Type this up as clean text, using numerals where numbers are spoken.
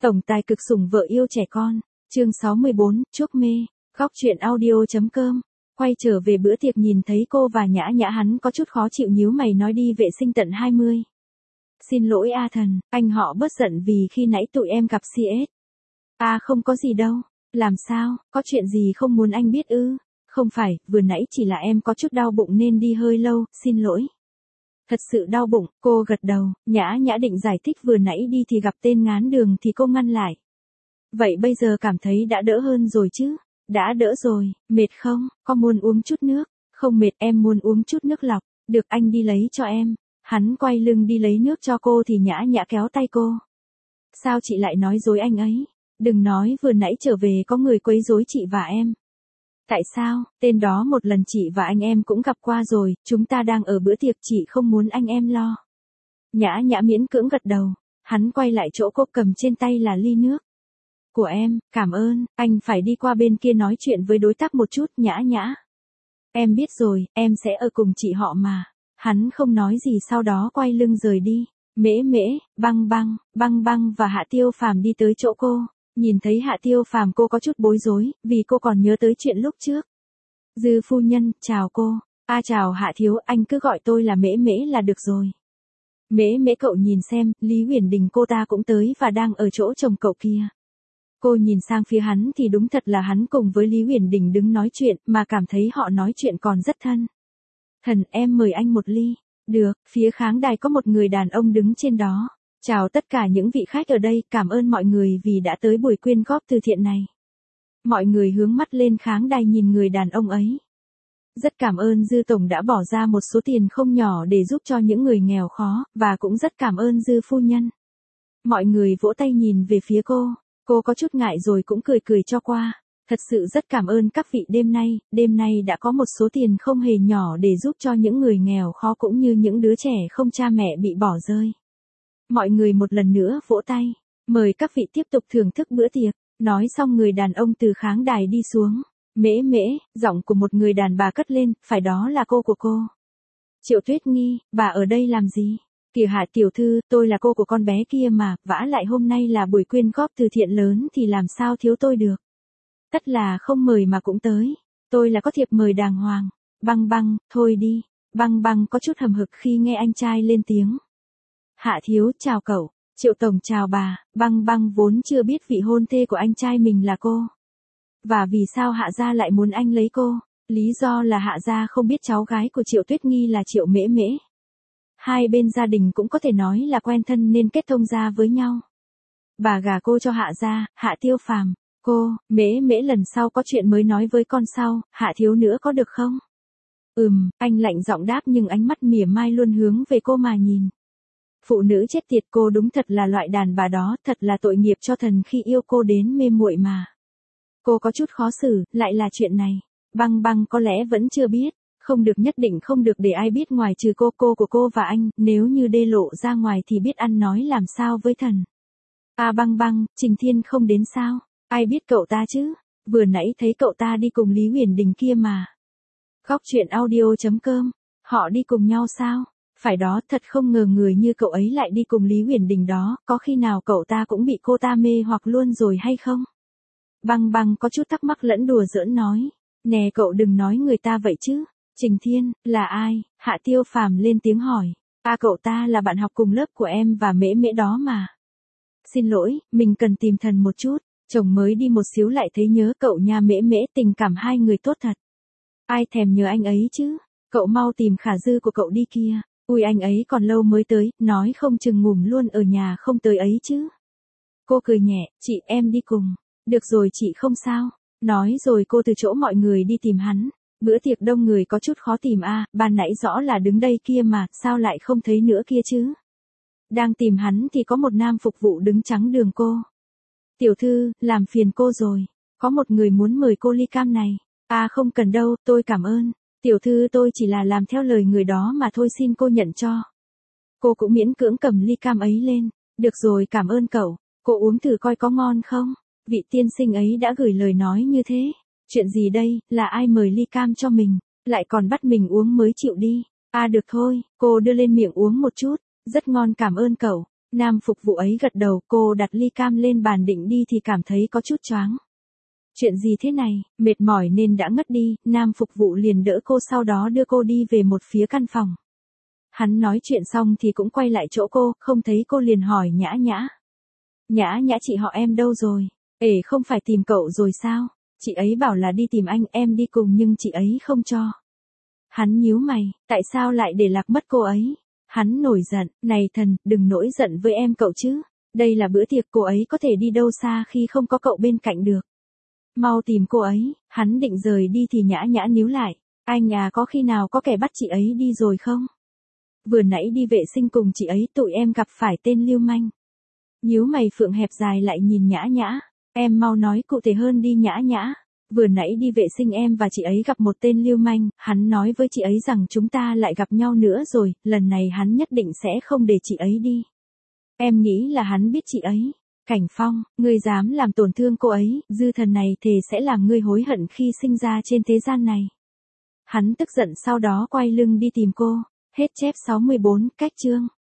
Tổng tài cực sủng vợ yêu trẻ con. Chương 64, chuốc mê. Góc truyện audio.com. Quay trở về bữa tiệc nhìn thấy cô và Nhã Nhã, hắn có chút khó chịu nhíu mày nói đi vệ sinh tận 20. Xin lỗi A Thần, anh họ bớt giận vì khi nãy tụi em gặp CS. Không có gì đâu. Làm sao, có chuyện gì không muốn anh biết ư? Không phải, vừa nãy chỉ là em có chút đau bụng nên đi hơi lâu, xin lỗi. Thật sự đau bụng, cô gật đầu. Nhã Nhã định giải thích vừa nãy đi thì gặp tên ngán đường thì cô ngăn lại. Vậy bây giờ cảm thấy đã đỡ hơn rồi chứ? Đã đỡ rồi, mệt không? Có muốn uống chút nước? Không mệt, em muốn uống chút nước lọc. Được, anh đi lấy cho em. Hắn quay lưng đi lấy nước cho cô thì Nhã Nhã kéo tay cô. Sao chị lại nói dối anh ấy? Đừng nói vừa nãy trở về có người quấy rối chị và em. Tại sao? Tên đó một lần chị và anh em cũng gặp qua rồi, chúng ta đang ở bữa tiệc, chị không muốn anh em lo. Nhã Nhã miễn cưỡng gật đầu. Hắn quay lại chỗ cô, cầm trên tay là ly nước. Của em, cảm ơn, anh phải đi qua bên kia nói chuyện với đối tác một chút. Nhã Nhã. Em biết rồi, em sẽ ở cùng chị họ mà. Hắn không nói gì sau đó quay lưng rời đi. Mễ Mễ, Băng Băng và Hạ Tiêu Phàm đi tới chỗ cô. Nhìn thấy Hạ Tiêu Phàm cô có chút bối rối, vì cô còn nhớ tới chuyện lúc trước. Dư phu nhân, chào cô. Chào Hạ thiếu, anh cứ gọi tôi là Mễ Mễ là được rồi. Mễ Mễ, cậu nhìn xem, Lý Huyền Đình cô ta cũng tới và đang ở chỗ chồng cậu kia. Cô nhìn sang phía hắn thì đúng thật là hắn cùng với Lý Huyền Đình đứng nói chuyện, mà cảm thấy họ nói chuyện còn rất thân. Thần, em mời anh một ly. Được, phía khán đài có một người đàn ông đứng trên đó. Chào tất cả những vị khách ở đây, cảm ơn mọi người vì đã tới buổi quyên góp từ thiện này. Mọi người hướng mắt lên khán đài nhìn người đàn ông ấy. Rất cảm ơn Dư Tổng đã bỏ ra một số tiền không nhỏ để giúp cho những người nghèo khó, và cũng rất cảm ơn Dư phu nhân. Mọi người vỗ tay nhìn về phía cô. Cô có chút ngại rồi cũng cười cười cho qua. Thật sự rất cảm ơn các vị, đêm nay đã có một số tiền không hề nhỏ để giúp cho những người nghèo khó cũng như những đứa trẻ không cha mẹ bị bỏ rơi. Mọi người một lần nữa vỗ tay. Mời các vị tiếp tục thưởng thức bữa tiệc. Nói xong người đàn ông từ khán đài đi xuống. Mễ Mễ, giọng của một người đàn bà cất lên, phải đó là cô của cô. Triệu Tuyết Nghi, bà ở đây làm gì? Kìa Hạ tiểu thư, tôi là cô của con bé kia mà, vả lại hôm nay là buổi quyên góp từ thiện lớn thì làm sao thiếu tôi được. Tất là không mời mà cũng tới. Tôi là có thiệp mời đàng hoàng. Băng, thôi đi. Băng có chút hầm hực khi nghe anh trai lên tiếng. Hạ thiếu, chào cậu. Triệu tổng chào bà. Băng vốn chưa biết vị hôn thê của anh trai mình là cô. Và vì sao Hạ gia lại muốn anh lấy cô? Lý do là Hạ gia không biết cháu gái của Triệu Tuyết Nghi là Triệu Mễ Mễ. Hai bên gia đình cũng có thể nói là quen thân nên kết thông gia với nhau. Bà gả cô cho Hạ gia, Hạ Tiêu Phàm. Cô, Mễ Mễ lần sau có chuyện mới nói với con sau, Hạ thiếu nữa có được không? Anh lạnh giọng đáp nhưng ánh mắt mỉa mai luôn hướng về cô mà nhìn. Phụ nữ chết tiệt, cô đúng thật là loại đàn bà đó, thật là tội nghiệp cho thần khi yêu cô đến mê muội mà. Cô có chút khó xử, lại là chuyện này. Băng có lẽ vẫn chưa biết. Không được, nhất định không được để ai biết ngoài trừ cô của cô và anh, nếu như đê lộ ra ngoài thì biết ăn nói làm sao với thần. Băng, Trình Thiên không đến sao? Ai biết cậu ta chứ? Vừa nãy thấy cậu ta đi cùng Lý Huyền Đình kia mà. Góc truyện audio.com. Họ đi cùng nhau sao? Phải đó, thật không ngờ người như cậu ấy lại đi cùng Lý Huyền Đình đó, có khi nào cậu ta cũng bị cô ta mê hoặc luôn rồi hay không? Băng có chút thắc mắc lẫn đùa giỡn nói. Nè cậu đừng nói người ta vậy chứ. Trình Thiên, là ai? Hạ Tiêu Phàm lên tiếng hỏi. Cậu ta là bạn học cùng lớp của em và Mễ Mễ đó mà. Xin lỗi, mình cần tìm thần một chút. Chồng mới đi một xíu lại thấy nhớ cậu nha Mễ Mễ, tình cảm hai người tốt thật. Ai thèm nhớ anh ấy chứ? Cậu mau tìm Khả Dư của cậu đi kia. Ui anh ấy còn lâu mới tới, nói không chừng ngủm luôn ở nhà không tới ấy chứ. Cô cười nhẹ, chị em đi cùng. Được rồi chị không sao. Nói rồi cô từ chỗ mọi người đi tìm hắn. Bữa tiệc đông người có chút khó tìm ban nãy rõ là đứng đây kia mà, sao lại không thấy nữa kia chứ? Đang tìm hắn thì có một nam phục vụ đứng chắn đường cô. Tiểu thư, làm phiền cô rồi. Có một người muốn mời cô ly cam này. Không cần đâu, tôi cảm ơn. Tiểu thư tôi chỉ là làm theo lời người đó mà thôi, xin cô nhận cho. Cô cũng miễn cưỡng cầm ly cam ấy lên. Được rồi, cảm ơn cậu. Cô uống thử coi có ngon không? Vị tiên sinh ấy đã gửi lời nói như thế. Chuyện gì đây, là ai mời ly cam cho mình, lại còn bắt mình uống mới chịu đi. Được thôi, cô đưa lên miệng uống một chút. Rất ngon, cảm ơn cậu. Nam phục vụ ấy gật đầu, cô đặt ly cam lên bàn định đi thì cảm thấy có chút choáng. Chuyện gì thế này, mệt mỏi nên đã ngất đi, nam phục vụ liền đỡ cô sau đó đưa cô đi về một phía căn phòng. Hắn nói chuyện xong thì cũng quay lại chỗ cô, không thấy cô liền hỏi Nhã Nhã. Nhã Nhã chị họ em đâu rồi? Không phải tìm cậu rồi sao? Chị ấy bảo là đi tìm anh, em đi cùng nhưng chị ấy không cho. Hắn nhíu mày, tại sao lại để lạc mất cô ấy? Hắn nổi giận, này thần, đừng nổi giận với em cậu chứ. Đây là bữa tiệc, cô ấy có thể đi đâu xa khi không có cậu bên cạnh được. Mau tìm cô ấy, hắn định rời đi thì Nhã Nhã níu lại. Anh à, có khi nào có kẻ bắt chị ấy đi rồi không? Vừa nãy đi vệ sinh cùng chị ấy tụi em gặp phải tên lưu manh. Nhíu mày Phượng hẹp dài lại nhìn Nhã Nhã. Em mau nói cụ thể hơn đi Nhã Nhã. Vừa nãy đi vệ sinh em và chị ấy gặp một tên lưu manh, hắn nói với chị ấy rằng chúng ta lại gặp nhau nữa rồi, lần này hắn nhất định sẽ không để chị ấy đi. Em nghĩ là hắn biết chị ấy. Cảnh Phong, ngươi dám làm tổn thương cô ấy, dư thần này thề sẽ làm ngươi hối hận khi sinh ra trên thế gian này. Hắn tức giận sau đó quay lưng đi tìm cô. Hết chép 64, cách chương.